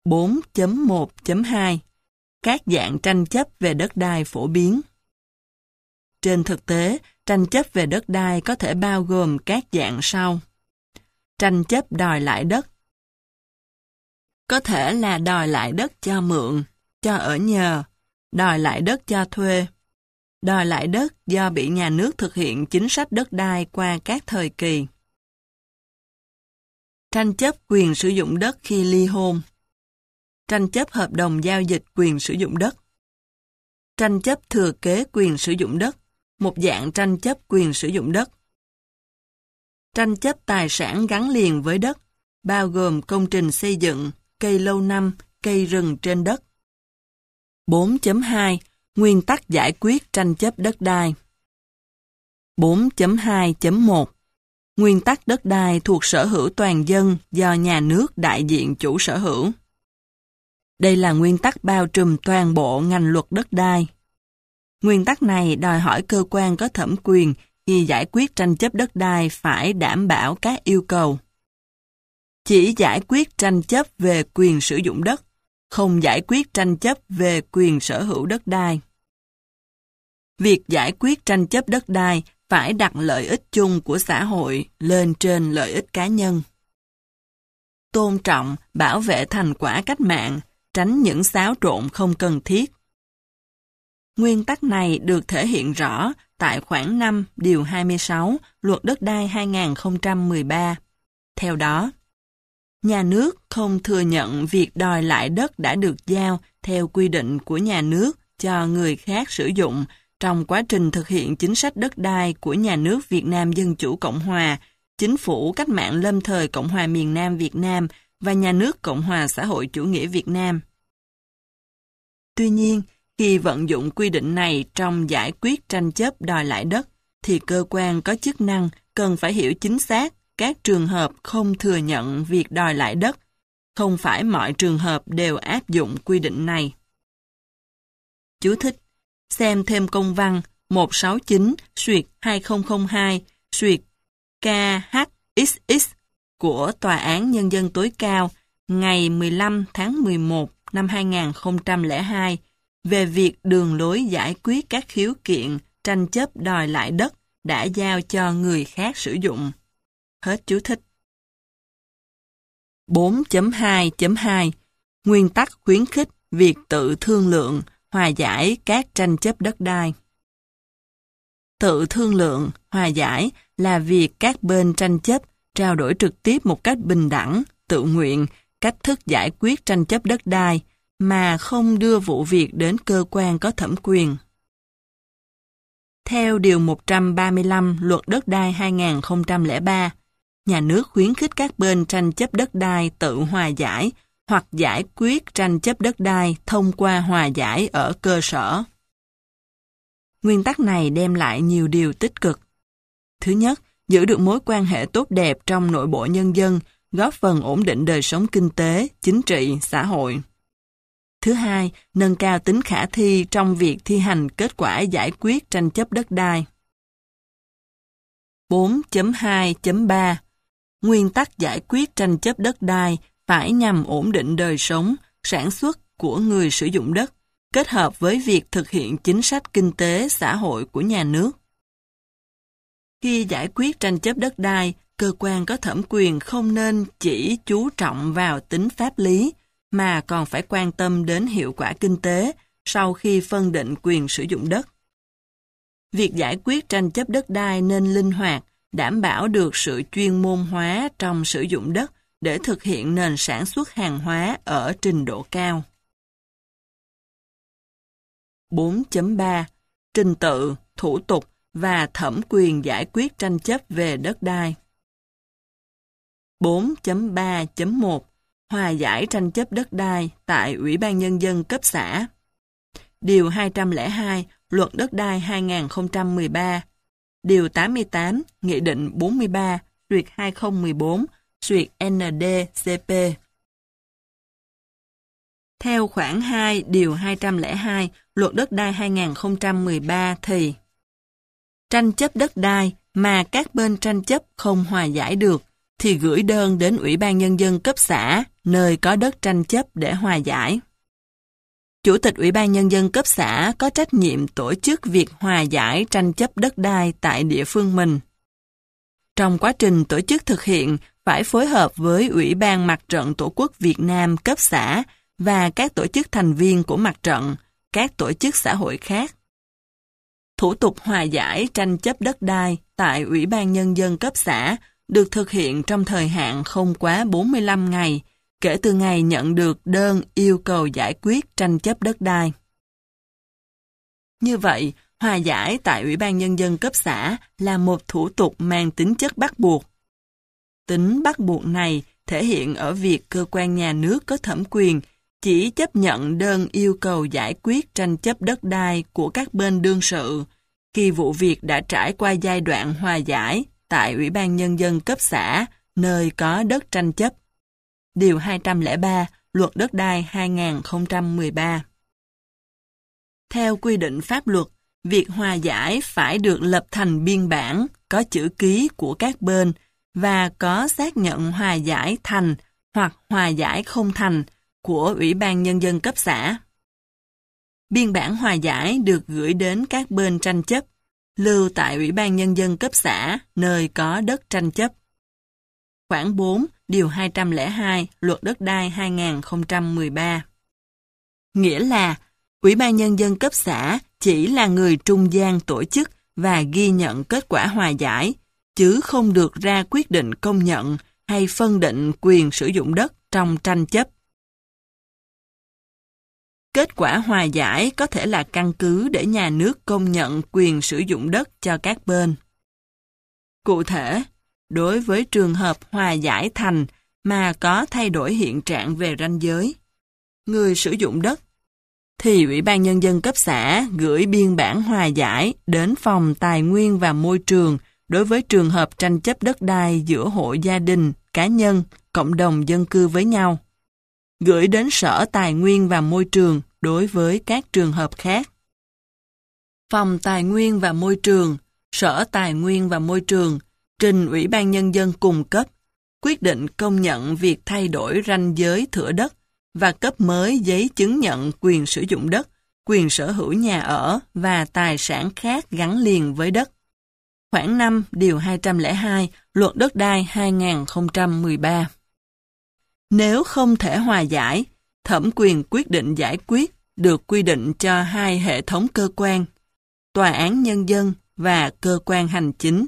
4.1.2 Các dạng tranh chấp về đất đai phổ biến. Trên thực tế, tranh chấp về đất đai có thể bao gồm các dạng sau. Tranh chấp đòi lại đất. Có thể là đòi lại đất cho mượn, cho ở nhờ, đòi lại đất cho thuê, đòi lại đất do bị nhà nước thực hiện chính sách đất đai qua các thời kỳ. Tranh chấp quyền sử dụng đất khi ly hôn. Tranh chấp hợp đồng giao dịch quyền sử dụng đất. Tranh chấp thừa kế quyền sử dụng đất, một dạng tranh chấp quyền sử dụng đất. Tranh chấp tài sản gắn liền với đất, bao gồm công trình xây dựng, cây lâu năm, cây rừng trên đất. 4.2 Nguyên tắc giải quyết tranh chấp đất đai. 4.2.1 Nguyên tắc đất đai thuộc sở hữu toàn dân do nhà nước đại diện chủ sở hữu. Đây là nguyên tắc bao trùm toàn bộ ngành luật đất đai. Nguyên tắc này đòi hỏi cơ quan có thẩm quyền khi giải quyết tranh chấp đất đai phải đảm bảo các yêu cầu. Chỉ giải quyết tranh chấp về quyền sử dụng đất, không giải quyết tranh chấp về quyền sở hữu đất đai. Việc giải quyết tranh chấp đất đai phải đặt lợi ích chung của xã hội lên trên lợi ích cá nhân. Tôn trọng, bảo vệ thành quả cách mạng, tránh những xáo trộn không cần thiết. Nguyên tắc này được thể hiện rõ tại khoản 5 điều 26 Luật Đất đai 2013. Theo đó, nhà nước không thừa nhận việc đòi lại đất đã được giao theo quy định của nhà nước cho người khác sử dụng trong quá trình thực hiện chính sách đất đai của nhà nước Việt Nam Dân Chủ Cộng Hòa, Chính phủ Cách mạng lâm thời Cộng hòa miền Nam Việt Nam và nhà nước Cộng hòa xã hội chủ nghĩa Việt Nam. Tuy nhiên, khi vận dụng quy định này trong giải quyết tranh chấp đòi lại đất, thì cơ quan có chức năng cần phải hiểu chính xác các trường hợp không thừa nhận việc đòi lại đất. Không phải mọi trường hợp đều áp dụng quy định này. Chú thích: xem thêm công văn 169/2002/KHXX của Tòa án Nhân dân tối cao ngày 15 tháng 11 năm 2002 về việc đường lối giải quyết các khiếu kiện tranh chấp đòi lại đất đã giao cho người khác sử dụng. Hết chú thích. 4.2.2 Nguyên tắc khuyến khích việc tự thương lượng, hòa giải các tranh chấp đất đai. Tự thương lượng, hòa giải là việc các bên tranh chấp trao đổi trực tiếp một cách bình đẳng, tự nguyện, cách thức giải quyết tranh chấp đất đai, mà không đưa vụ việc đến cơ quan có thẩm quyền. Theo Điều 135 Luật Đất đai 2003, nhà nước khuyến khích các bên tranh chấp đất đai tự hòa giải hoặc giải quyết tranh chấp đất đai thông qua hòa giải ở cơ sở. Nguyên tắc này đem lại nhiều điều tích cực. Thứ nhất, giữ được mối quan hệ tốt đẹp trong nội bộ nhân dân, góp phần ổn định đời sống kinh tế, chính trị, xã hội. Thứ hai, nâng cao tính khả thi trong việc thi hành kết quả giải quyết tranh chấp đất đai. 4.2.3 Nguyên tắc giải quyết tranh chấp đất đai phải nhằm ổn định đời sống, sản xuất của người sử dụng đất, kết hợp với việc thực hiện chính sách kinh tế xã hội của nhà nước. Khi giải quyết tranh chấp đất đai, cơ quan có thẩm quyền không nên chỉ chú trọng vào tính pháp lý, mà còn phải quan tâm đến hiệu quả kinh tế sau khi phân định quyền sử dụng đất. Việc giải quyết tranh chấp đất đai nên linh hoạt, đảm bảo được sự chuyên môn hóa trong sử dụng đất để thực hiện nền sản xuất hàng hóa ở trình độ cao. 4.3 Trình tự, thủ tục và thẩm quyền giải quyết tranh chấp về đất đai. 4.3.1 Hòa giải tranh chấp đất đai tại Ủy ban Nhân dân cấp xã. Điều 202 Luật Đất đai 2013. Điều 88 Nghị định 43/2014/ND-CP. Theo khoản 2 điều 202 Luật Đất đai 2013 thì tranh chấp đất đai mà các bên tranh chấp không hòa giải được thì gửi đơn đến Ủy ban Nhân dân cấp xã, nơi có đất tranh chấp để hòa giải. Chủ tịch Ủy ban Nhân dân cấp xã có trách nhiệm tổ chức việc hòa giải tranh chấp đất đai tại địa phương mình. Trong quá trình tổ chức thực hiện, phải phối hợp với Ủy ban Mặt trận Tổ quốc Việt Nam cấp xã và các tổ chức thành viên của mặt trận, các tổ chức xã hội khác. Thủ tục hòa giải tranh chấp đất đai tại Ủy ban Nhân dân cấp xã được thực hiện trong thời hạn không quá 45 ngày, kể từ ngày nhận được đơn yêu cầu giải quyết tranh chấp đất đai. Như vậy, hòa giải tại Ủy ban Nhân dân cấp xã là một thủ tục mang tính chất bắt buộc. Tính bắt buộc này thể hiện ở việc cơ quan nhà nước có thẩm quyền chỉ chấp nhận đơn yêu cầu giải quyết tranh chấp đất đai của các bên đương sự khi vụ việc đã trải qua giai đoạn hòa giải tại Ủy ban Nhân dân cấp xã, nơi có đất tranh chấp. Điều 203 Luật Đất đai 2013. Theo quy định pháp luật, việc hòa giải phải được lập thành biên bản có chữ ký của các bên và có xác nhận hòa giải thành hoặc hòa giải không thành của Ủy ban Nhân dân cấp xã. Biên bản hòa giải được gửi đến các bên tranh chấp, lưu tại Ủy ban Nhân dân cấp xã, nơi có đất tranh chấp. Khoản 4, điều 202, Luật Đất đai 2013. Nghĩa là, Ủy ban Nhân dân cấp xã chỉ là người trung gian tổ chức và ghi nhận kết quả hòa giải, chứ không được ra quyết định công nhận hay phân định quyền sử dụng đất trong tranh chấp. Kết quả hòa giải có thể là căn cứ để nhà nước công nhận quyền sử dụng đất cho các bên. Cụ thể, đối với trường hợp hòa giải thành mà có thay đổi hiện trạng về ranh giới, người sử dụng đất, thì Ủy ban Nhân dân cấp xã gửi biên bản hòa giải đến Phòng Tài nguyên và Môi trường đối với trường hợp tranh chấp đất đai giữa hộ gia đình, cá nhân, cộng đồng dân cư với nhau. Gửi đến Sở Tài nguyên và Môi trường đối với các trường hợp khác. Phòng Tài nguyên và Môi trường, Sở Tài nguyên và Môi trường trình Ủy ban Nhân dân cung cấp, quyết định công nhận việc thay đổi ranh giới thửa đất và cấp mới giấy chứng nhận quyền sử dụng đất, quyền sở hữu nhà ở và tài sản khác gắn liền với đất. Khoản 5, điều 202, Luật Đất đai 2013. Nếu không thể hòa giải, thẩm quyền quyết định giải quyết được quy định cho hai hệ thống cơ quan, Tòa án Nhân dân và Cơ quan Hành chính.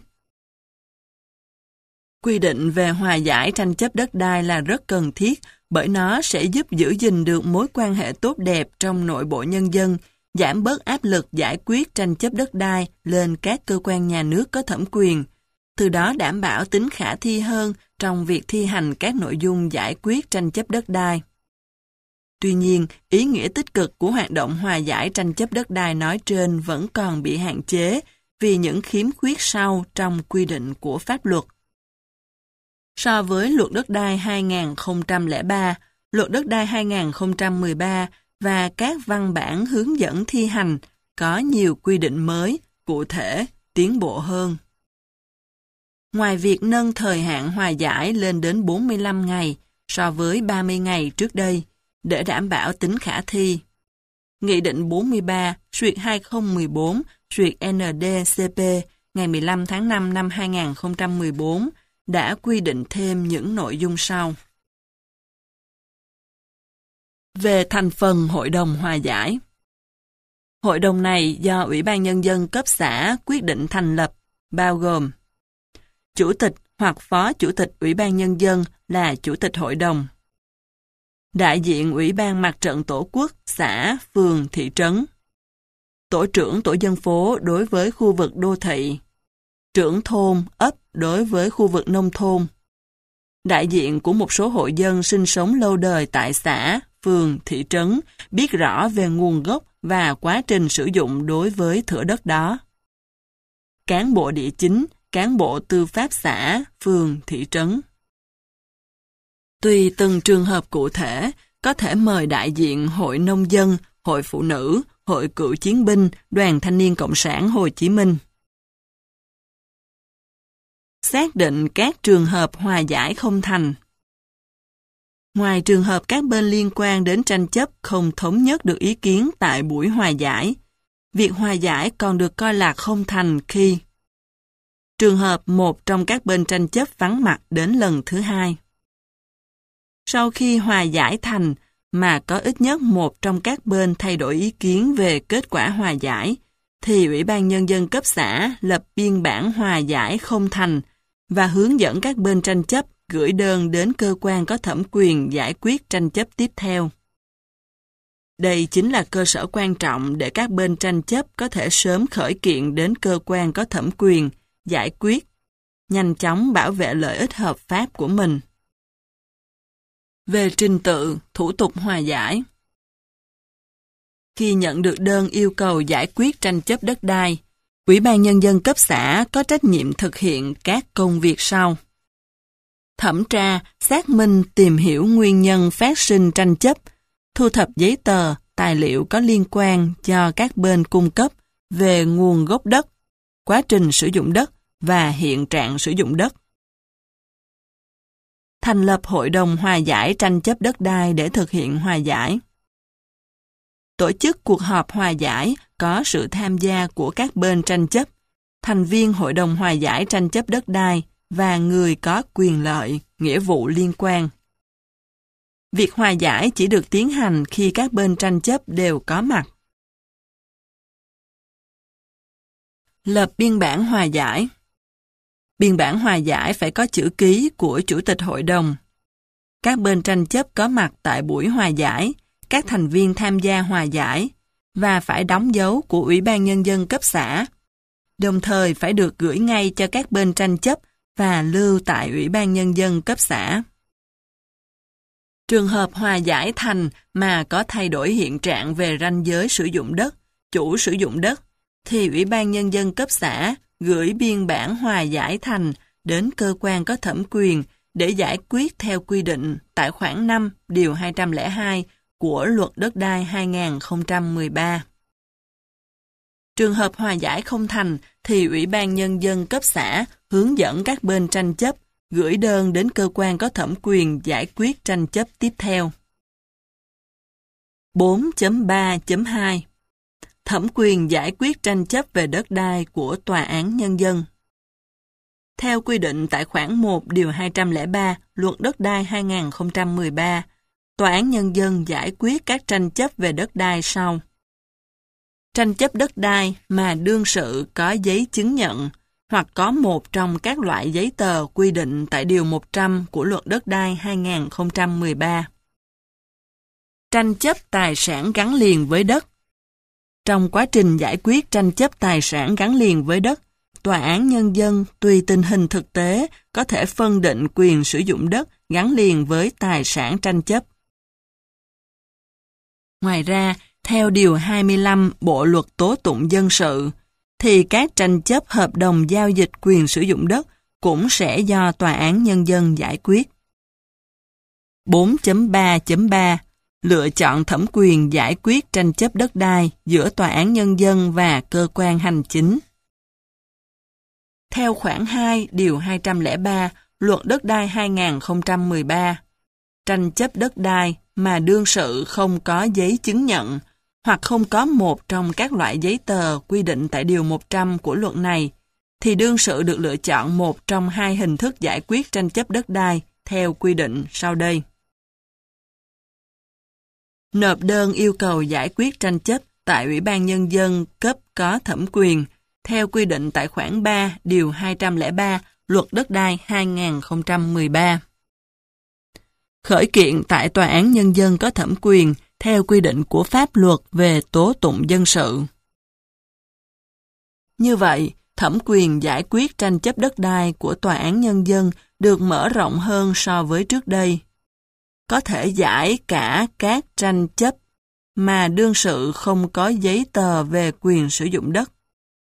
Quy định về hòa giải tranh chấp đất đai là rất cần thiết bởi nó sẽ giúp giữ gìn được mối quan hệ tốt đẹp trong nội bộ nhân dân, giảm bớt áp lực giải quyết tranh chấp đất đai lên các cơ quan nhà nước có thẩm quyền, từ đó đảm bảo tính khả thi hơn trong việc thi hành các nội dung giải quyết tranh chấp đất đai. Tuy nhiên, ý nghĩa tích cực của hoạt động hòa giải tranh chấp đất đai nói trên vẫn còn bị hạn chế vì những khiếm khuyết sau trong quy định của pháp luật. So với Luật Đất đai 2003, Luật Đất đai 2013 và các văn bản hướng dẫn thi hành có nhiều quy định mới, cụ thể, tiến bộ hơn. Ngoài việc nâng thời hạn hòa giải lên đến 45 ngày so với 30 ngày trước đây, để đảm bảo tính khả thi, Nghị định 43/2014/ND-CP ngày 15 tháng 5 năm 2014 đã quy định thêm những nội dung sau. Về thành phần Hội đồng hòa giải, Hội đồng này do Ủy ban Nhân dân cấp xã quyết định thành lập, bao gồm Chủ tịch hoặc Phó Chủ tịch Ủy ban Nhân dân là Chủ tịch Hội đồng, đại diện Ủy ban Mặt trận Tổ quốc, xã, phường, thị trấn, tổ trưởng tổ dân phố đối với khu vực đô thị, trưởng thôn, ấp đối với khu vực nông thôn, đại diện của một số hộ dân sinh sống lâu đời tại xã, phường, thị trấn, biết rõ về nguồn gốc và quá trình sử dụng đối với thửa đất đó, cán bộ địa chính, cán bộ tư pháp xã, phường, thị trấn. Tùy từng trường hợp cụ thể, có thể mời đại diện Hội Nông dân, Hội Phụ nữ, Hội Cựu Chiến binh, Đoàn Thanh niên Cộng sản Hồ Chí Minh. Xác định các trường hợp hòa giải không thành. Ngoài trường hợp các bên liên quan đến tranh chấp không thống nhất được ý kiến tại buổi hòa giải, việc hòa giải còn được coi là không thành khi trường hợp một trong các bên tranh chấp vắng mặt đến lần thứ hai. Sau khi hòa giải thành mà có ít nhất một trong các bên thay đổi ý kiến về kết quả hòa giải, thì Ủy ban Nhân dân cấp xã lập biên bản hòa giải không thành và hướng dẫn các bên tranh chấp gửi đơn đến cơ quan có thẩm quyền giải quyết tranh chấp tiếp theo. Đây chính là cơ sở quan trọng để các bên tranh chấp có thể sớm khởi kiện đến cơ quan có thẩm quyền giải quyết, nhanh chóng bảo vệ lợi ích hợp pháp của mình. Về trình tự, thủ tục hòa giải. Khi nhận được đơn yêu cầu giải quyết tranh chấp đất đai, Ủy ban Nhân dân cấp xã có trách nhiệm thực hiện các công việc sau. Thẩm tra, xác minh, tìm hiểu nguyên nhân phát sinh tranh chấp, thu thập giấy tờ, tài liệu có liên quan cho các bên cung cấp về nguồn gốc đất, quá trình sử dụng đất và hiện trạng sử dụng đất. Thành lập hội đồng hòa giải tranh chấp đất đai để thực hiện hòa giải. Tổ chức cuộc họp hòa giải có sự tham gia của các bên tranh chấp, thành viên hội đồng hòa giải tranh chấp đất đai và người có quyền lợi, nghĩa vụ liên quan. Việc hòa giải chỉ được tiến hành khi các bên tranh chấp đều có mặt. Lập biên bản hòa giải. Biên bản hòa giải phải có chữ ký của Chủ tịch Hội đồng. Các bên tranh chấp có mặt tại buổi hòa giải, các thành viên tham gia hòa giải và phải đóng dấu của Ủy ban Nhân dân cấp xã. Đồng thời phải được gửi ngay cho các bên tranh chấp và lưu tại Ủy ban Nhân dân cấp xã. Trường hợp hòa giải thành mà có thay đổi hiện trạng về ranh giới sử dụng đất, chủ sử dụng đất, thì Ủy ban Nhân dân cấp xã gửi biên bản hòa giải thành đến cơ quan có thẩm quyền để giải quyết theo quy định tại khoản 5 điều 202 của Luật Đất đai 2013. Trường hợp hòa giải không thành thì Ủy ban Nhân dân cấp xã hướng dẫn các bên tranh chấp gửi đơn đến cơ quan có thẩm quyền giải quyết tranh chấp tiếp theo. 4.3.2 Thẩm quyền giải quyết tranh chấp về đất đai của Tòa án Nhân dân. Theo quy định tại khoản 1 điều 203 Luật Đất đai 2013, Tòa án Nhân dân giải quyết các tranh chấp về đất đai sau. Tranh chấp đất đai mà đương sự có giấy chứng nhận hoặc có một trong các loại giấy tờ quy định tại Điều 100 của Luật Đất đai 2013. Tranh chấp tài sản gắn liền với đất. Trong quá trình giải quyết tranh chấp tài sản gắn liền với đất, Tòa án Nhân dân tùy tình hình thực tế có thể phân định quyền sử dụng đất gắn liền với tài sản tranh chấp. Ngoài ra, theo Điều 25 Bộ Luật Tố tụng dân sự, thì các tranh chấp hợp đồng giao dịch quyền sử dụng đất cũng sẽ do Tòa án Nhân dân giải quyết. 4.3.3 Lựa chọn thẩm quyền giải quyết tranh chấp đất đai giữa Tòa án Nhân dân và cơ quan hành chính. Theo khoản 2 điều 203 Luật Đất đai 2013, tranh chấp đất đai mà đương sự không có giấy chứng nhận hoặc không có một trong các loại giấy tờ quy định tại Điều 100 của luật này, thì đương sự được lựa chọn một trong hai hình thức giải quyết tranh chấp đất đai theo quy định sau đây. Nộp đơn yêu cầu giải quyết tranh chấp tại Ủy ban Nhân dân cấp có thẩm quyền theo quy định tại khoản 3 điều 203 Luật Đất đai 2013. Khởi kiện tại Tòa án Nhân dân có thẩm quyền theo quy định của pháp luật về tố tụng dân sự. Như vậy, thẩm quyền giải quyết tranh chấp đất đai của Tòa án Nhân dân được mở rộng hơn so với trước đây. Có thể giải cả các tranh chấp mà đương sự không có giấy tờ về quyền sử dụng đất.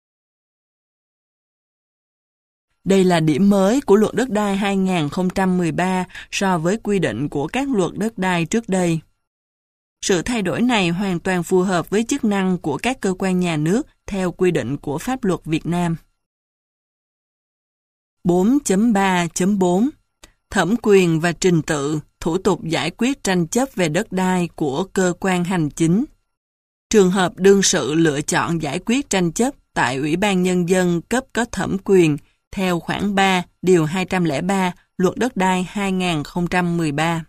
Đây là điểm mới của Luật Đất đai 2013 so với quy định của các luật đất đai trước đây. Sự thay đổi này hoàn toàn phù hợp với chức năng của các cơ quan nhà nước theo quy định của pháp luật Việt Nam. 4.3.4 Thẩm quyền và trình tự, thủ tục giải quyết tranh chấp về đất đai của cơ quan hành chính. Trường hợp đương sự lựa chọn giải quyết tranh chấp tại Ủy ban Nhân dân cấp có thẩm quyền theo khoản 3, điều 203 Luật Đất đai 2013.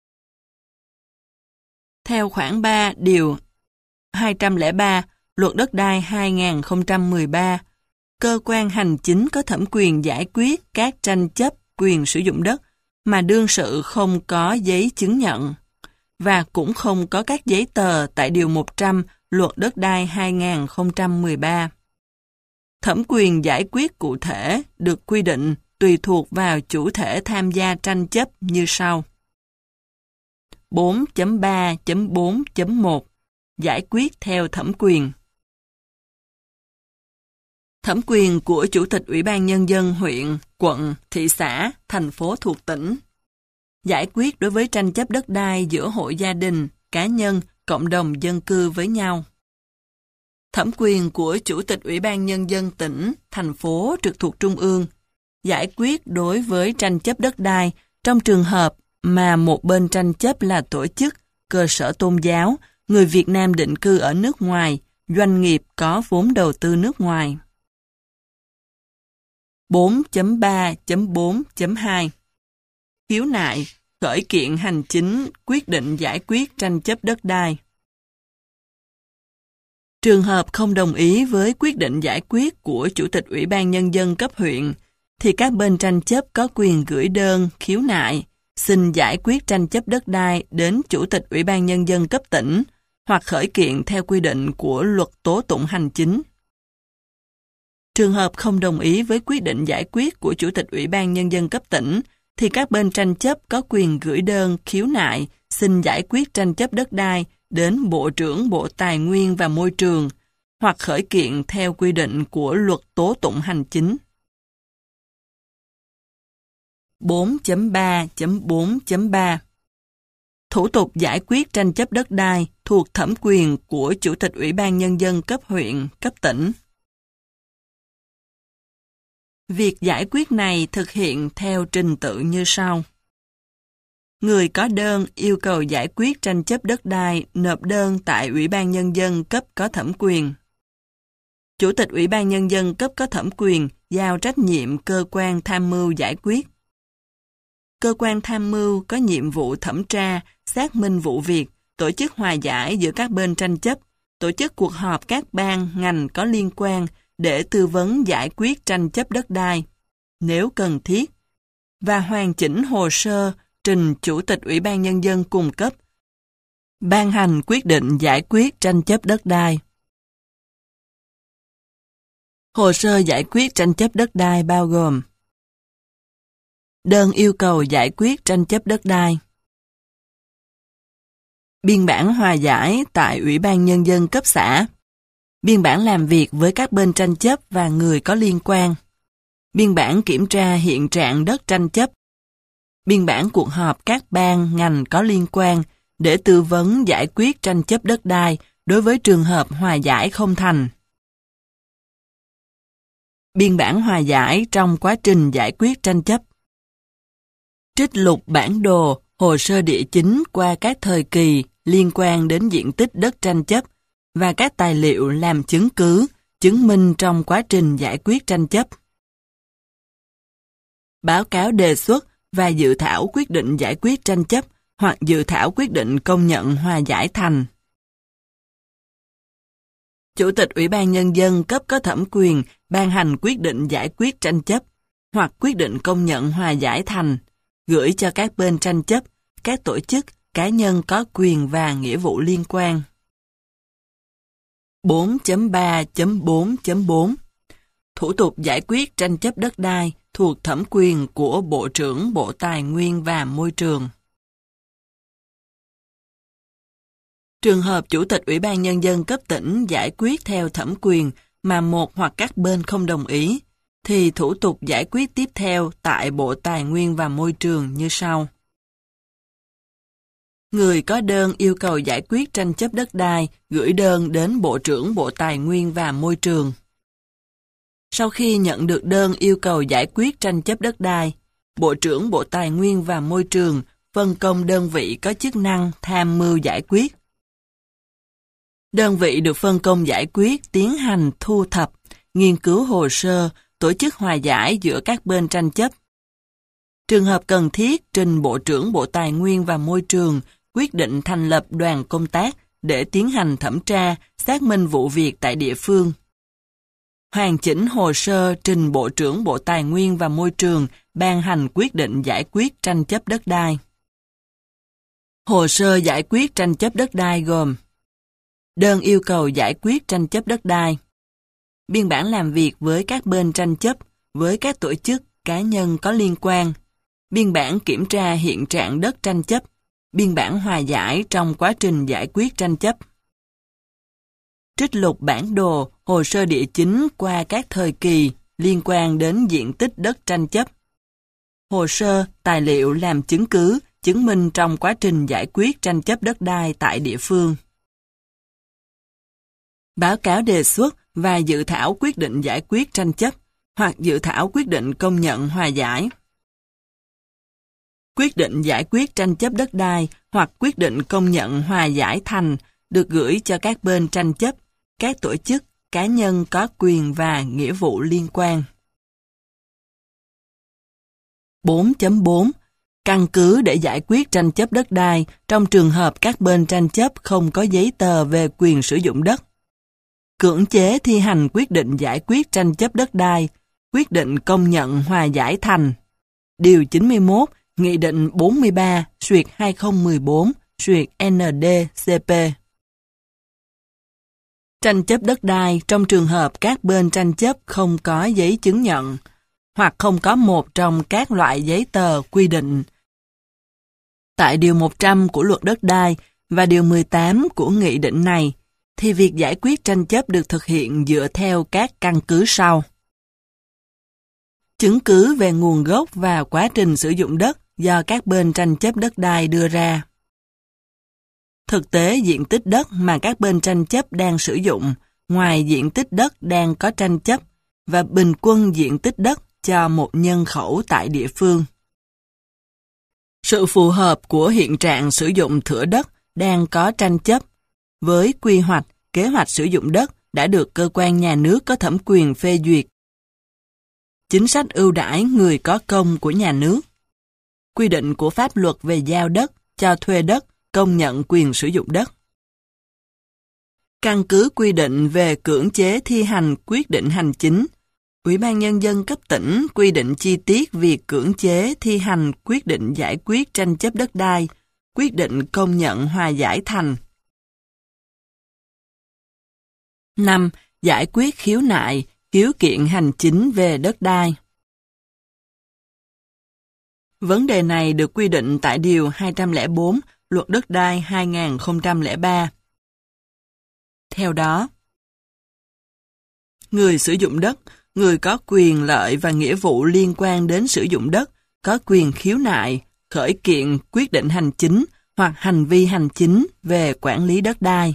Theo khoản 3, điều 203 Luật Đất đai 2013, cơ quan hành chính có thẩm quyền giải quyết các tranh chấp quyền sử dụng đất mà đương sự không có giấy chứng nhận và cũng không có các giấy tờ tại điều 100 Luật Đất đai 2013. Thẩm quyền giải quyết cụ thể được quy định tùy thuộc vào chủ thể tham gia tranh chấp như sau. 4.3.4.1 Giải quyết theo thẩm quyền. Thẩm quyền của Chủ tịch Ủy ban Nhân dân huyện, quận, thị xã, thành phố thuộc tỉnh. Giải quyết đối với tranh chấp đất đai giữa hộ gia đình, cá nhân, cộng đồng dân cư với nhau. Thẩm quyền của Chủ tịch Ủy ban Nhân dân tỉnh, thành phố trực thuộc Trung ương. Giải quyết đối với tranh chấp đất đai trong trường hợp mà một bên tranh chấp là tổ chức, cơ sở tôn giáo, người Việt Nam định cư ở nước ngoài, doanh nghiệp có vốn đầu tư nước ngoài. 4.3.4.2 Khiếu nại, khởi kiện hành chính quyết định giải quyết tranh chấp đất đai. Trường hợp không đồng ý với quyết định giải quyết của Chủ tịch Ủy ban Nhân dân cấp huyện, thì các bên tranh chấp có quyền gửi đơn, khiếu nại, xin giải quyết tranh chấp đất đai đến Chủ tịch Ủy ban Nhân dân cấp tỉnh hoặc khởi kiện theo quy định của Luật Tố tụng hành chính. Trường hợp không đồng ý với quyết định giải quyết của Chủ tịch Ủy ban Nhân dân cấp tỉnh, thì các bên tranh chấp có quyền gửi đơn, khiếu nại, xin giải quyết tranh chấp đất đai đến Bộ trưởng Bộ Tài nguyên và Môi trường, hoặc khởi kiện theo quy định của Luật Tố tụng hành chính. 4.3.4.3 Thủ tục giải quyết tranh chấp đất đai thuộc thẩm quyền của Chủ tịch Ủy ban Nhân dân cấp huyện, cấp tỉnh. Việc giải quyết này thực hiện theo trình tự như sau. Người có đơn yêu cầu giải quyết tranh chấp đất đai nộp đơn tại Ủy ban Nhân dân cấp có thẩm quyền. Chủ tịch Ủy ban Nhân dân cấp có thẩm quyền giao trách nhiệm cơ quan tham mưu giải quyết. Cơ quan tham mưu có nhiệm vụ thẩm tra, xác minh vụ việc, tổ chức hòa giải giữa các bên tranh chấp, tổ chức cuộc họp các ban, ngành có liên quan để tư vấn giải quyết tranh chấp đất đai, nếu cần thiết, và hoàn chỉnh hồ sơ trình Chủ tịch Ủy ban Nhân dân cung cấp, ban hành quyết định giải quyết tranh chấp đất đai. Hồ sơ giải quyết tranh chấp đất đai bao gồm đơn yêu cầu giải quyết tranh chấp đất đai, biên bản hòa giải tại Ủy ban Nhân dân cấp xã, biên bản làm việc với các bên tranh chấp và người có liên quan, biên bản kiểm tra hiện trạng đất tranh chấp, biên bản cuộc họp các ban, ngành có liên quan để tư vấn giải quyết tranh chấp đất đai đối với trường hợp hòa giải không thành. Biên bản hòa giải trong quá trình giải quyết tranh chấp. Trích lục bản đồ, hồ sơ địa chính qua các thời kỳ liên quan đến diện tích đất tranh chấp và các tài liệu làm chứng cứ, chứng minh trong quá trình giải quyết tranh chấp. Báo cáo đề xuất và dự thảo quyết định giải quyết tranh chấp hoặc dự thảo quyết định công nhận hòa giải thành. Chủ tịch Ủy ban Nhân dân cấp có thẩm quyền ban hành quyết định giải quyết tranh chấp hoặc quyết định công nhận hòa giải thành, gửi cho các bên tranh chấp, các tổ chức, cá nhân có quyền và nghĩa vụ liên quan. 4.3.4.4 Thủ tục giải quyết tranh chấp đất đai thuộc thẩm quyền của Bộ trưởng Bộ Tài nguyên và Môi trường. Trường hợp Chủ tịch Ủy ban Nhân dân cấp tỉnh giải quyết theo thẩm quyền mà một hoặc các bên không đồng ý, thì thủ tục giải quyết tiếp theo tại Bộ Tài nguyên và Môi trường như sau. Người có đơn yêu cầu giải quyết tranh chấp đất đai gửi đơn đến Bộ trưởng Bộ Tài nguyên và Môi trường. Sau khi nhận được đơn yêu cầu giải quyết tranh chấp đất đai, Bộ trưởng Bộ Tài nguyên và Môi trường phân công đơn vị có chức năng tham mưu giải quyết. Đơn vị được phân công giải quyết tiến hành thu thập, nghiên cứu hồ sơ, tổ chức hòa giải giữa các bên tranh chấp. Trường hợp cần thiết, trình Bộ trưởng Bộ Tài nguyên và Môi trường quyết định thành lập đoàn công tác để tiến hành thẩm tra, xác minh vụ việc tại địa phương. Hoàn chỉnh hồ sơ trình Bộ trưởng Bộ Tài nguyên và Môi trường ban hành quyết định giải quyết tranh chấp đất đai. Hồ sơ giải quyết tranh chấp đất đai gồm: đơn yêu cầu giải quyết tranh chấp đất đai, biên bản làm việc với các bên tranh chấp, với các tổ chức, cá nhân có liên quan, biên bản kiểm tra hiện trạng đất tranh chấp, biên bản hòa giải trong quá trình giải quyết tranh chấp. Trích lục bản đồ, hồ sơ địa chính qua các thời kỳ liên quan đến diện tích đất tranh chấp. Hồ sơ, tài liệu làm chứng cứ, chứng minh trong quá trình giải quyết tranh chấp đất đai tại địa phương. Báo cáo đề xuất và dự thảo quyết định giải quyết tranh chấp hoặc dự thảo quyết định công nhận hòa giải. Quyết định giải quyết tranh chấp đất đai hoặc quyết định công nhận hòa giải thành được gửi cho các bên tranh chấp, các tổ chức, cá nhân có quyền và nghĩa vụ liên quan. 4.4 Căn cứ để giải quyết tranh chấp đất đai trong trường hợp các bên tranh chấp không có giấy tờ về quyền sử dụng đất. Cưỡng chế thi hành quyết định giải quyết tranh chấp đất đai, quyết định công nhận hòa giải thành. Điều 91, Nghị định 43/2014/ND-CP. Tranh chấp đất đai trong trường hợp các bên tranh chấp không có giấy chứng nhận, hoặc không có một trong các loại giấy tờ quy định tại Điều 100 của Luật Đất đai và Điều 18 của Nghị định này, thì việc giải quyết tranh chấp được thực hiện dựa theo các căn cứ sau. Chứng cứ về nguồn gốc và quá trình sử dụng đất do các bên tranh chấp đất đai đưa ra. Thực tế diện tích đất mà các bên tranh chấp đang sử dụng ngoài diện tích đất đang có tranh chấp và bình quân diện tích đất cho một nhân khẩu tại địa phương. Sự phù hợp của hiện trạng sử dụng thửa đất đang có tranh chấp với quy hoạch, kế hoạch sử dụng đất đã được cơ quan nhà nước có thẩm quyền phê duyệt. Chính sách ưu đãi người có công của nhà nước. Quy định của pháp luật về giao đất, cho thuê đất, công nhận quyền sử dụng đất. Căn cứ quy định về cưỡng chế thi hành quyết định hành chính, Ủy ban Nhân dân cấp tỉnh quy định chi tiết việc cưỡng chế thi hành quyết định giải quyết tranh chấp đất đai, quyết định công nhận hòa giải thành. 5. Giải quyết khiếu nại, khiếu kiện hành chính về đất đai. Vấn đề này được quy định tại Điều 204 Luật Đất đai 2003. Theo đó, người sử dụng đất, người có quyền lợi và nghĩa vụ liên quan đến sử dụng đất, có quyền khiếu nại, khởi kiện quyết định hành chính hoặc hành vi hành chính về quản lý đất đai.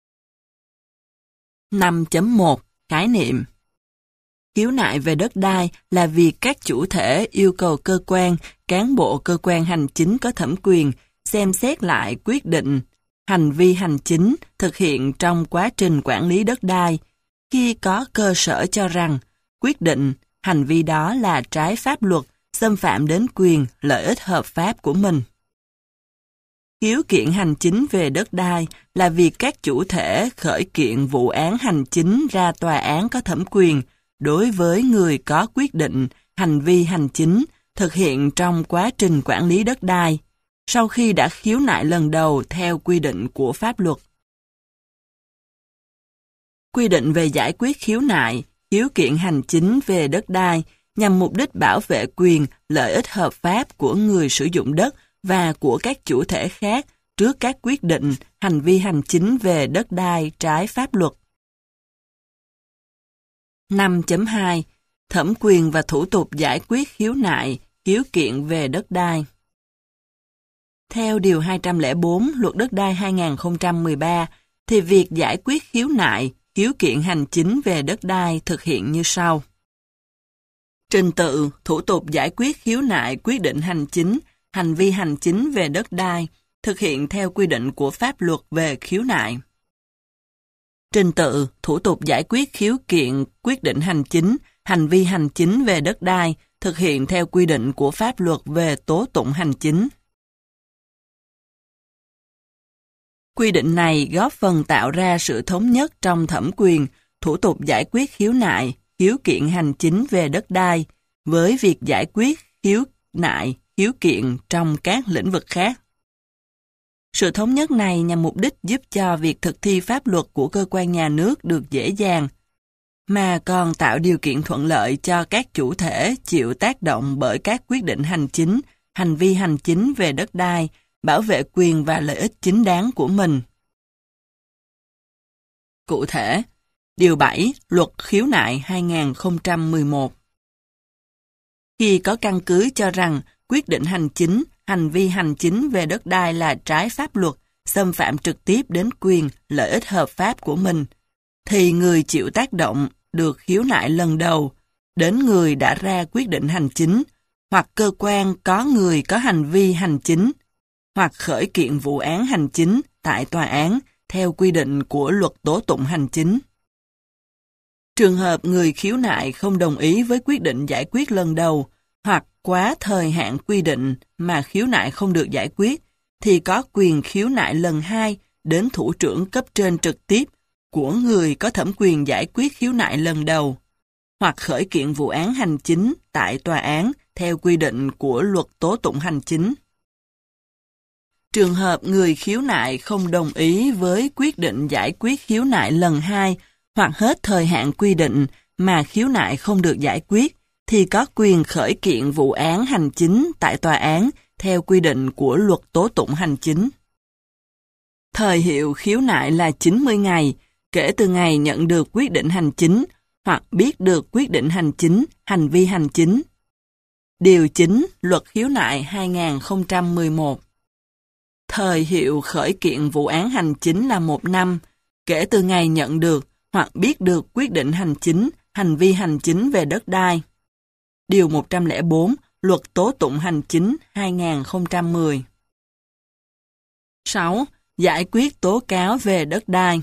5.1 Khái niệm. Khiếu nại về đất đai là việc các chủ thể yêu cầu cơ quan, cán bộ cơ quan hành chính có thẩm quyền xem xét lại quyết định, hành vi hành chính thực hiện trong quá trình quản lý đất đai khi có cơ sở cho rằng quyết định, hành vi đó là trái pháp luật, xâm phạm đến quyền, lợi ích hợp pháp của mình. Khiếu kiện hành chính về đất đai là việc các chủ thể khởi kiện vụ án hành chính ra tòa án có thẩm quyền đối với người có quyết định, hành vi hành chính thực hiện trong quá trình quản lý đất đai, sau khi đã khiếu nại lần đầu theo quy định của pháp luật. Quy định về giải quyết khiếu nại, khiếu kiện hành chính về đất đai nhằm mục đích bảo vệ quyền, lợi ích hợp pháp của người sử dụng đất và của các chủ thể khác trước các quyết định, hành vi hành chính về đất đai trái pháp luật. 5.2 Thẩm quyền và thủ tục giải quyết khiếu nại, khiếu kiện về đất đai. Theo Điều 204 Luật Đất đai 2013, thì việc giải quyết khiếu nại, khiếu kiện hành chính về đất đai thực hiện như sau. Trình tự, thủ tục giải quyết khiếu nại quyết định hành chính, hành vi hành chính về đất đai, thực hiện theo quy định của pháp luật về khiếu nại. Trình tự, thủ tục giải quyết khiếu kiện quyết định hành chính, hành vi hành chính về đất đai, thực hiện theo quy định của pháp luật về tố tụng hành chính. Quy định này góp phần tạo ra sự thống nhất trong thẩm quyền, thủ tục giải quyết khiếu nại, khiếu kiện hành chính về đất đai, với việc giải quyết khiếu nại, khiếu kiện trong các lĩnh vực khác. Sự thống nhất này nhằm mục đích giúp cho việc thực thi pháp luật của cơ quan nhà nước được dễ dàng, mà còn tạo điều kiện thuận lợi cho các chủ thể chịu tác động bởi các quyết định hành chính, hành vi hành chính về đất đai, bảo vệ quyền và lợi ích chính đáng của mình. Cụ thể, Điều 7 Luật Khiếu nại 2011. Khi có căn cứ cho rằng quyết định hành chính, hành vi hành chính về đất đai là trái pháp luật, xâm phạm trực tiếp đến quyền, lợi ích hợp pháp của mình, thì người chịu tác động được khiếu nại lần đầu đến người đã ra quyết định hành chính, hoặc cơ quan có người có hành vi hành chính, hoặc khởi kiện vụ án hành chính tại tòa án theo quy định của luật tố tụng hành chính. Trường hợp người khiếu nại không đồng ý với quyết định giải quyết lần đầu, hoặc quá thời hạn quy định mà khiếu nại không được giải quyết, thì có quyền khiếu nại lần 2 đến thủ trưởng cấp trên trực tiếp của người có thẩm quyền giải quyết khiếu nại lần đầu, hoặc khởi kiện vụ án hành chính tại tòa án theo quy định của luật tố tụng hành chính. Trường hợp người khiếu nại không đồng ý với quyết định giải quyết khiếu nại lần 2 hoặc hết thời hạn quy định mà khiếu nại không được giải quyết, thì có quyền khởi kiện vụ án hành chính tại tòa án theo quy định của luật tố tụng hành chính. Thời hiệu khiếu nại là 90 ngày, kể từ ngày nhận được quyết định hành chính hoặc biết được quyết định hành chính, hành vi hành chính. Điều 9 Luật Khiếu nại 2011. Thời hiệu khởi kiện vụ án hành chính là 1 năm, kể từ ngày nhận được hoặc biết được quyết định hành chính, hành vi hành chính về đất đai. Điều 104 Luật Tố tụng hành chính 2010. 6. Giải quyết tố cáo về đất đai.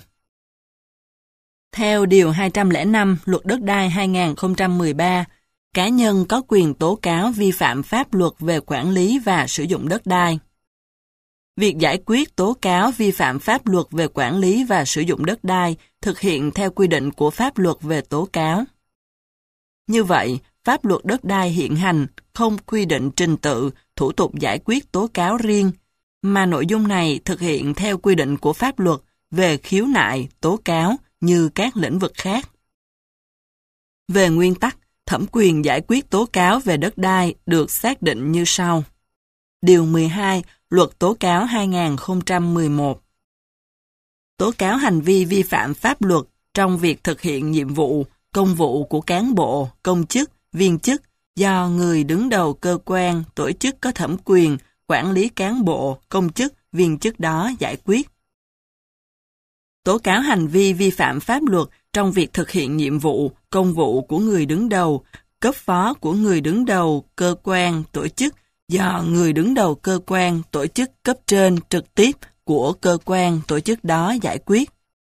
Theo Điều 205 Luật Đất đai 2013, cá nhân có quyền tố cáo vi phạm pháp luật về quản lý và sử dụng đất đai. Việc giải quyết tố cáo vi phạm pháp luật về quản lý và sử dụng đất đai thực hiện theo quy định của pháp luật về tố cáo. Như vậy, pháp luật đất đai hiện hành không quy định trình tự, thủ tục giải quyết tố cáo riêng, mà nội dung này thực hiện theo quy định của pháp luật về khiếu nại, tố cáo như các lĩnh vực khác. Về nguyên tắc, thẩm quyền giải quyết tố cáo về đất đai được xác định như sau. Điều 12 Luật Tố cáo 2011. Tố cáo hành vi vi phạm pháp luật trong việc thực hiện nhiệm vụ, công vụ của cán bộ, công chức, viên chức do người đứng đầu cơ quan, tổ chức có thẩm quyền quản lý cán bộ, công chức, viên chức đó giải quyết. Tố cáo hành vi vi phạm pháp luật trong việc thực hiện nhiệm vụ, công vụ của người đứng đầu, cấp phó của người đứng đầu cơ quan, tổ chức do người đứng đầu cơ quan, tổ chức cấp trên trực tiếp của cơ quan, tổ chức đó giải quyết.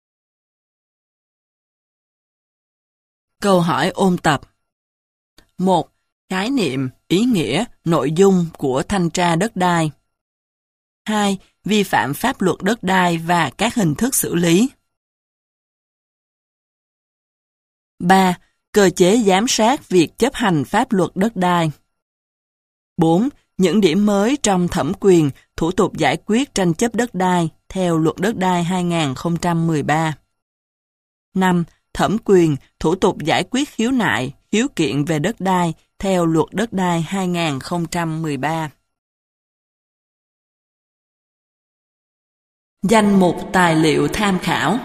Câu hỏi ôn tập. 1. Khái niệm, ý nghĩa, nội dung của thanh tra đất đai. 2. Vi phạm pháp luật đất đai và các hình thức xử lý. 3. Cơ chế giám sát việc chấp hành pháp luật đất đai. 4. Những điểm mới trong thẩm quyền, thủ tục giải quyết tranh chấp đất đai theo Luật Đất đai 2013. 5. Thẩm quyền, thủ tục giải quyết khiếu nại, khiếu kiện về đất đai theo Luật Đất đai 2013. Danh mục tài liệu tham khảo.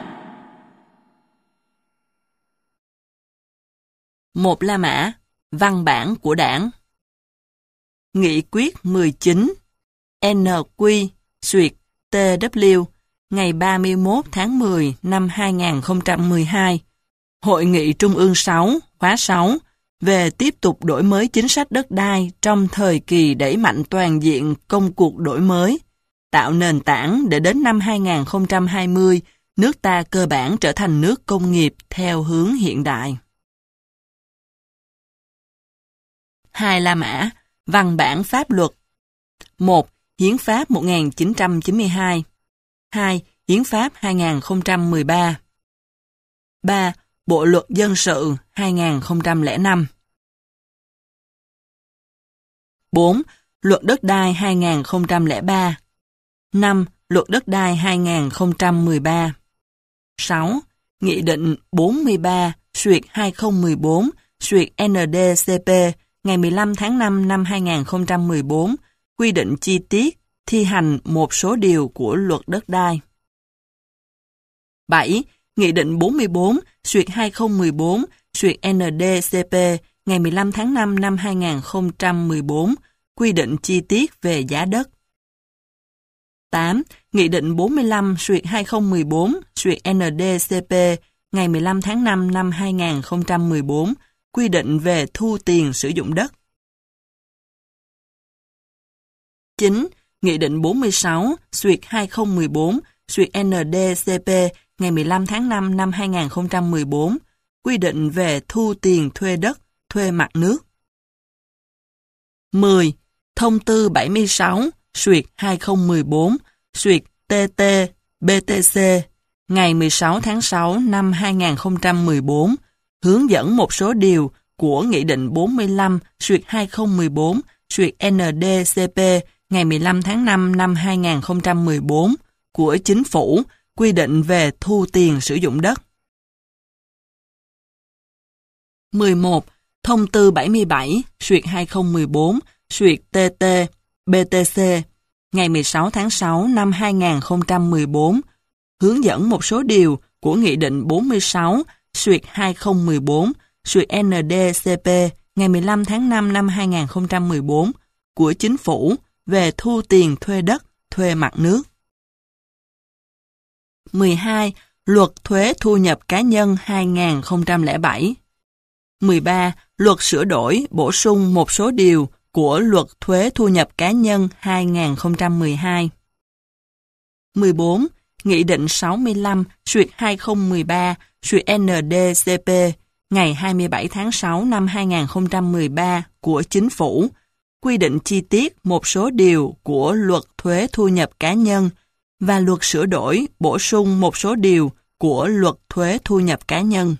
1. La mã, văn bản của Đảng. Nghị quyết 19 NQ xuyệt TW ngày 31 tháng 10 năm 2012, Hội nghị Trung ương 6, khóa 6, về tiếp tục đổi mới chính sách đất đai trong thời kỳ đẩy mạnh toàn diện công cuộc đổi mới, tạo nền tảng để đến năm 2020, nước ta cơ bản trở thành nước công nghiệp theo hướng hiện đại. 2. La Mã, văn bản pháp luật. 1. Hiến pháp 1992. 2. Hiến pháp 2013. 3. Bộ luật dân sự 2005. 4. Luật đất đai 2003. 5. Luật đất đai 2013. 6. Nghị định 43/2014/ND-CP ngày 15 tháng 5 năm 2014 quy định chi tiết thi hành một số điều của luật đất đai. 7. Nghị định 44/2014/ND-CP ngày 15 tháng 5 năm 2014 quy định chi tiết về giá đất. 8. Nghị định 45/2014/ND-CP ngày 15 tháng 5 năm 2014 quy định về thu tiền sử dụng đất. 9. Nghị định 46/2014/ND-CP ngày 15 tháng 5 năm 2014 quy định về thu tiền thuê đất, thuê mặt nước. 10. Thông tư 76/2014/TT-BTC ngày 16 tháng 6 năm 2014 hướng dẫn một số điều của Nghị định 45/2014/ND-CP ngày 15 tháng 5 năm 2014 của Chính phủ quy định về thu tiền sử dụng đất. 11. Thông tư 77/2014/TT-BTC ngày 16 tháng 6 năm 2014 hướng dẫn một số điều của Nghị định 46/2014/ND-CP ngày 15 tháng 5 năm 2014 của Chính phủ về thu tiền thuê đất, thuê mặt nước. 12. Luật thuế thu nhập cá nhân 2007. 13. Luật sửa đổi, bổ sung một số điều của Luật thuế thu nhập cá nhân 2012. 14. Nghị định 65/2013/ND-CP ngày 27 tháng 6 năm 2013 của Chính phủ quy định chi tiết một số điều của Luật thuế thu nhập cá nhân và Luật sửa đổi, bổ sung một số điều của Luật thuế thu nhập cá nhân.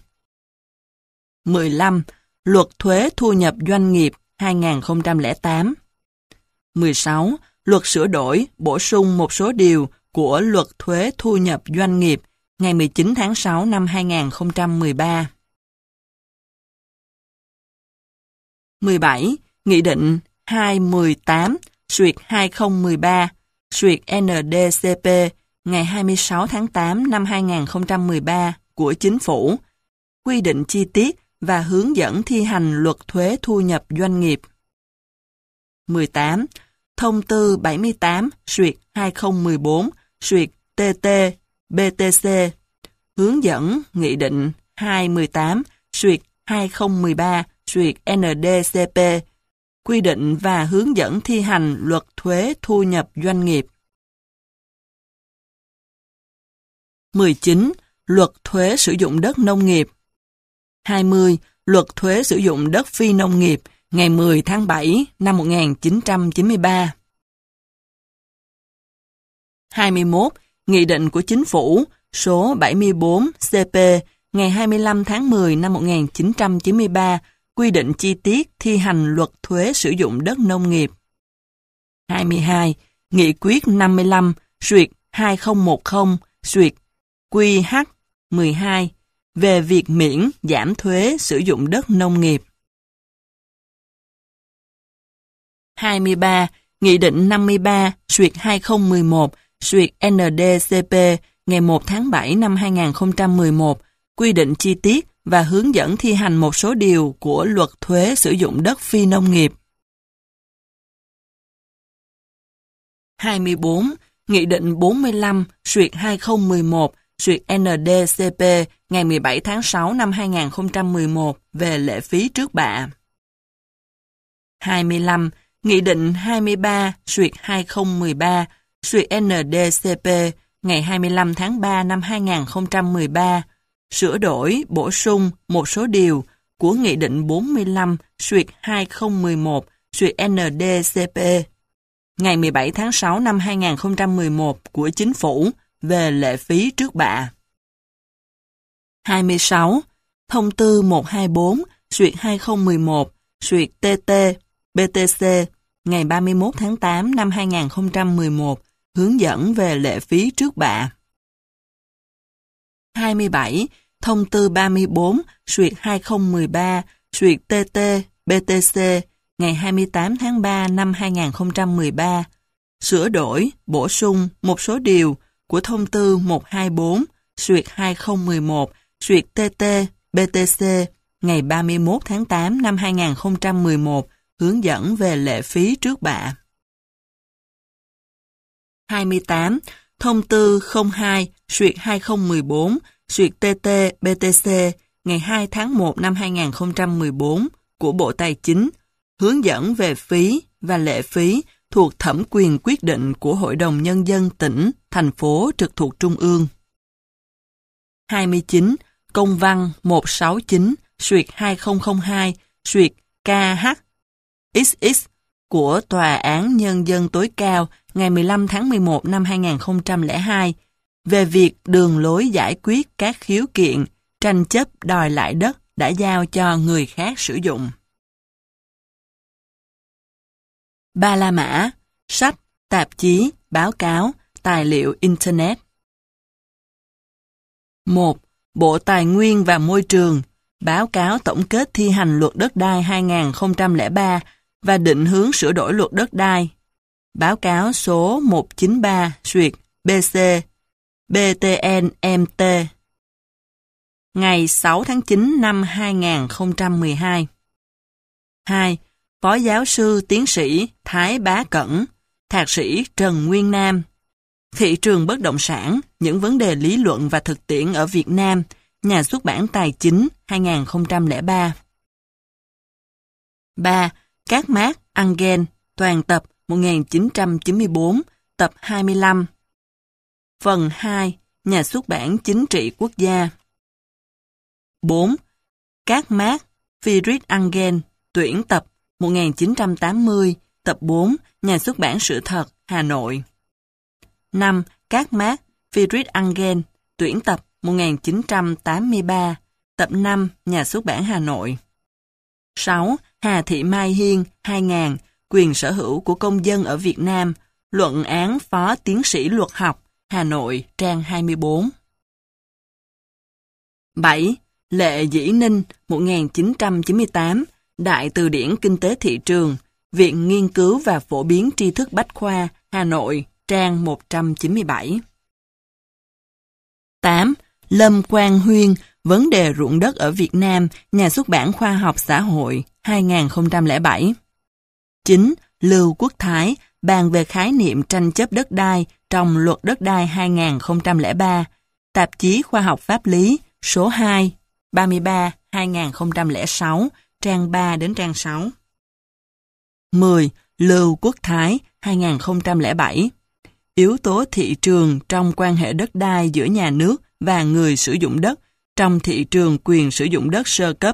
15. Luật thuế thu nhập doanh nghiệp 2008. 16. Luật sửa đổi, bổ sung một số điều của Luật thuế thu nhập doanh nghiệp ngày 19 tháng 6 năm 2013. 17. Nghị định 218/2013/ND-CP ngày 26 tháng 8 năm 2013 của Chính phủ quy định chi tiết và hướng dẫn thi hành Luật thuế thu nhập doanh nghiệp. 18. Thông tư 78/2014/TT-BTC hướng dẫn Nghị định 218/2013/ND-CP quy định và hướng dẫn thi hành Luật thuế thu nhập doanh nghiệp. 19. Luật thuế sử dụng đất nông nghiệp. 20. Luật thuế sử dụng đất phi nông nghiệp ngày 10 tháng 7 năm 1993. 21. Nghị định của Chính phủ số 74/CP ngày 25 tháng 10 năm 1993 quy định chi tiết thi hành Luật thuế sử dụng đất nông nghiệp. 22. Nghị quyết 55/2010/QH12 về việc miễn giảm thuế sử dụng đất nông nghiệp. 23. Nghị định 53/2011/ND-CP ngày 1 tháng 7 năm 2011 quy định chi tiết và hướng dẫn thi hành một số điều của Luật thuế sử dụng đất phi nông nghiệp. 24. Nghị định 45/2011/ND-CP ngày 17 tháng 6 năm 2011 về lệ phí trước bạ. 25. Nghị định 23/2013/ND-CP ngày 25 tháng 3 năm 2013 sửa đổi, bổ sung một số điều của Nghị định 45/2011/ND-CP ngày 17 tháng 6 năm 2011 của Chính phủ về lệ phí trước bạ. 26. Thông tư 124/2011/TT-BTC ngày 31 tháng 8 năm 2011 hướng dẫn về lệ phí trước bạ. 27. Thông tư 34/2013/TT-BTC ngày 28 tháng 3 năm 2013 sửa đổi, bổ sung một số điều của Thông tư 124/2011/TT-BTC ngày 31 tháng 8 năm 2011 hướng dẫn về lệ phí trước bạ. 28. Thông tư 02/2014/TT-BTC ngày 2 tháng 1 năm 2014 của Bộ Tài chính hướng dẫn về phí và lệ phí thuộc thẩm quyền quyết định của Hội đồng Nhân dân tỉnh, thành phố trực thuộc Trung ương. 29. Công văn 169/2002/KH-XX của Tòa án Nhân dân tối cao ngày 15 tháng 11 năm 2002 về việc đường lối giải quyết các khiếu kiện, tranh chấp đòi lại đất đã giao cho người khác sử dụng. Ba la mã, sách, tạp chí, báo cáo, tài liệu Internet. 1. Bộ Tài nguyên và Môi trường, báo cáo tổng kết thi hành luật đất đai 2003 và định hướng sửa đổi luật đất đai. Báo cáo số 193/BC BTN-MT ngày 6 tháng 9 năm 2012. 2. Phó giáo sư tiến sĩ Thái Bá Cẩn, thạc sĩ Trần Nguyên Nam, Thị trường bất động sản, những vấn đề lý luận và thực tiễn ở Việt Nam, Nhà xuất bản Tài chính 2003. 3. Các Marx Engels, toàn tập 1994, tập 25. Phần 2, Nhà xuất bản Chính trị Quốc gia. 4. Các Marx Friedrich Engels, tuyển tập 1980, tập 4, Nhà xuất bản Sự thật, Hà Nội. 5. Các Marx Friedrich Engels, tuyển tập 1983, tập 5, Nhà xuất bản Hà Nội. 6. Hà Thị Mai Hiên, 2000, quyền sở hữu của công dân ở Việt Nam, luận án phó tiến sĩ luật học, Hà Nội, trang 24. 7. Lệ Dĩ Ninh, 1998, Đại từ điển Kinh tế thị trường, Viện Nghiên cứu và Phổ biến tri thức Bách khoa, Hà Nội, trang 197. 8. Lâm Quang Huyên, Vấn đề ruộng đất ở Việt Nam, Nhà xuất bản Khoa học Xã hội, 2007. 9. Lưu Quốc Thái, bàn về khái niệm tranh chấp đất đai trong Luật đất đai 2003, Tạp chí Khoa học Pháp lý, số 2, 33, 2006, trang 3 đến trang 6. 10. Lưu Quốc Thái, 2007. Yếu tố thị trường trong quan hệ đất đai giữa nhà nước và người sử dụng đất trong thị trường quyền sử dụng đất sơ cấp.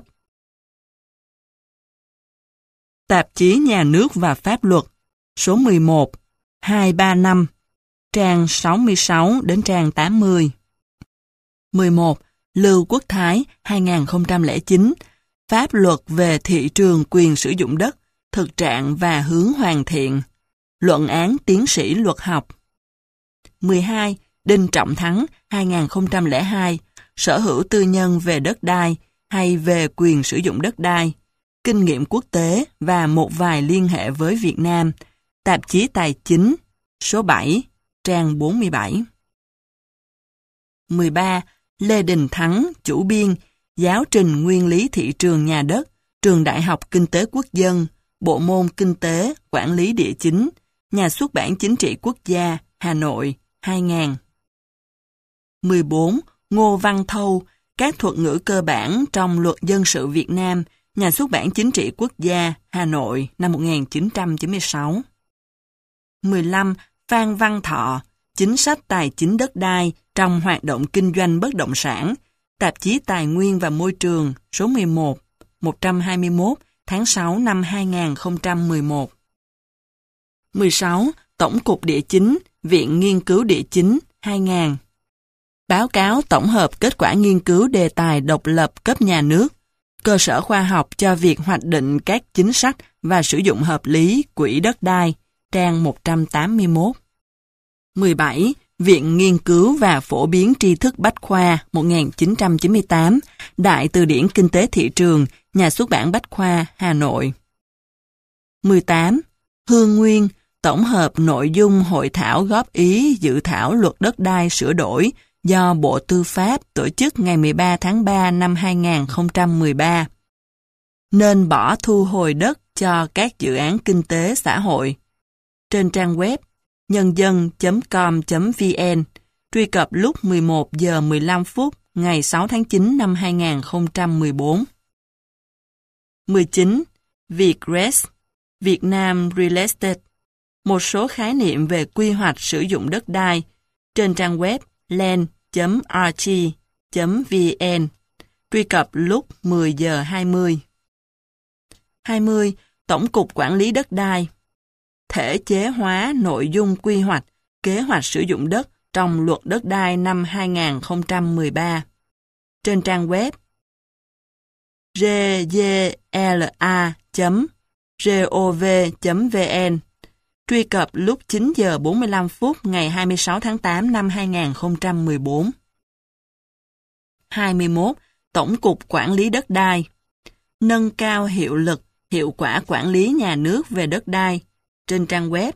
Tạp chí Nhà nước và Pháp luật, số 11, 235, trang 66 đến trang 80. 11. Lưu Quốc Thái, 2009, Pháp luật về thị trường quyền sử dụng đất, thực trạng và hướng hoàn thiện. Luận án tiến sĩ luật học. 12. Đinh Trọng Thắng, 2002, Sở hữu tư nhân về đất đai hay về quyền sử dụng đất đai, kinh nghiệm quốc tế và một vài liên hệ với Việt Nam. Tạp chí Tài chính, số 7, trang 47. 13. Lê Đình Thắng, chủ biên, Giáo trình nguyên lý thị trường nhà đất, Trường Đại học Kinh tế Quốc dân, Bộ môn Kinh tế, Quản lý địa chính, Nhà xuất bản Chính trị Quốc gia, Hà Nội, 2000. 14. Ngô Văn Thâu, Các thuật ngữ cơ bản trong Luật Dân sự Việt Nam, Nhà xuất bản Chính trị Quốc gia, Hà Nội, năm 1996. 15. Phan Văn Thọ, Chính sách tài chính đất đai trong hoạt động kinh doanh bất động sản, Tạp chí Tài nguyên và Môi trường, số 11, 121, tháng 6 năm 2011. 16. Tổng cục Địa chính, Viện Nghiên cứu Địa chính, 2000. Báo cáo tổng hợp kết quả nghiên cứu đề tài độc lập cấp nhà nước, cơ sở khoa học cho việc hoạch định các chính sách và sử dụng hợp lý quỹ đất đai, trang 181. 17. Viện Nghiên cứu và Phổ biến tri thức Bách khoa, 1998, Đại từ điển Kinh tế thị trường, Nhà xuất bản Bách khoa, Hà Nội. 18. Hương Nguyên, tổng hợp nội dung hội thảo góp ý dự thảo luật đất đai sửa đổi do Bộ Tư pháp tổ chức ngày 13 tháng 3 năm 2013. Nên bỏ thu hồi đất cho các dự án kinh tế xã hội. Trên trang web nhân dân.com.vn, truy cập lúc 11 giờ 15 phút ngày 6 tháng 9 năm 2014. 19. Vietres, Việt Nam Real Estate, một số khái niệm về quy hoạch sử dụng đất đai, trên trang web land.rt.vn, truy cập lúc 10 giờ 20. 20. Tổng cục Quản lý đất đai, thể chế hóa nội dung quy hoạch, kế hoạch sử dụng đất trong luật đất đai năm 2013. Trên trang web rgla.gov.vn, truy cập lúc 9 giờ 45 phút ngày 26 tháng 8 năm 2014. 21. Tổng cục Quản lý đất đai, nâng cao hiệu lực, hiệu quả quản lý nhà nước về đất đai, trên trang web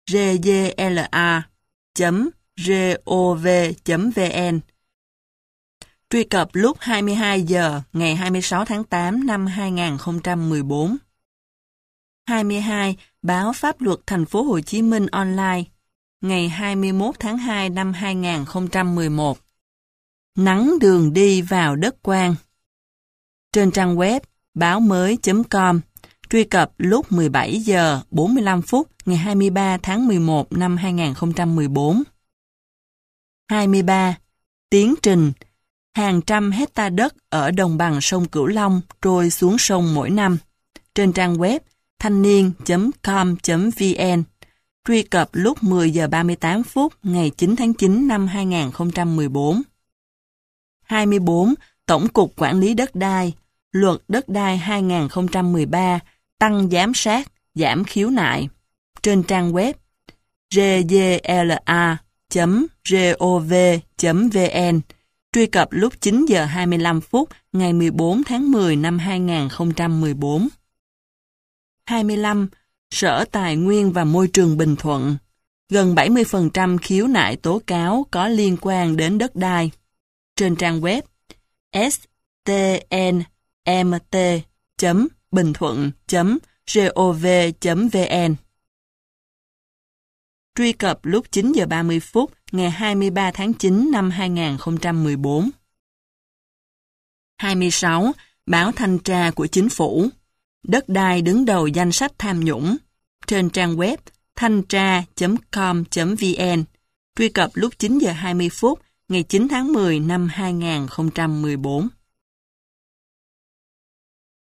rgla.gov.vn, truy cập lúc 22 giờ ngày 26 tháng 8 năm 2014. 22. Báo Pháp luật Thành phố Hồ Chí Minh online, ngày 21 tháng 2 năm 2011. Nắn đường đi vào đất quan. Trên trang web báo-mới.com, truy cập lúc 17 giờ 45 phút ngày 23 tháng 11 năm 2014. 23. Tiến trình, hàng trăm hecta đất ở đồng bằng sông Cửu Long trôi xuống sông mỗi năm, trên trang web thanh niên.com.vn, truy cập lúc 10 giờ 38 phút ngày 9 tháng 9 năm 2014. 24. Tổng cục Quản lý đất đai, luật đất đai 2013, tăng giám sát, giảm khiếu nại, trên trang web rgla.gov.vn, truy cập lúc 9 giờ 25 phút ngày 14 tháng 10 năm 2014. 25. Sở Tài nguyên và Môi trường Bình Thuận, gần 70% khiếu nại tố cáo có liên quan đến đất đai, trên trang web stnmt.binthuận.gov.vn, truy cập lúc 9 giờ 30 phút ngày 23 tháng 9 năm 2014. 26. Báo Thanh tra của Chính phủ, đất đai đứng đầu danh sách tham nhũng, trên trang web thanh tra.com.vn, truy cập lúc 9 giờ 20 phút ngày 9 tháng 10 năm 2014.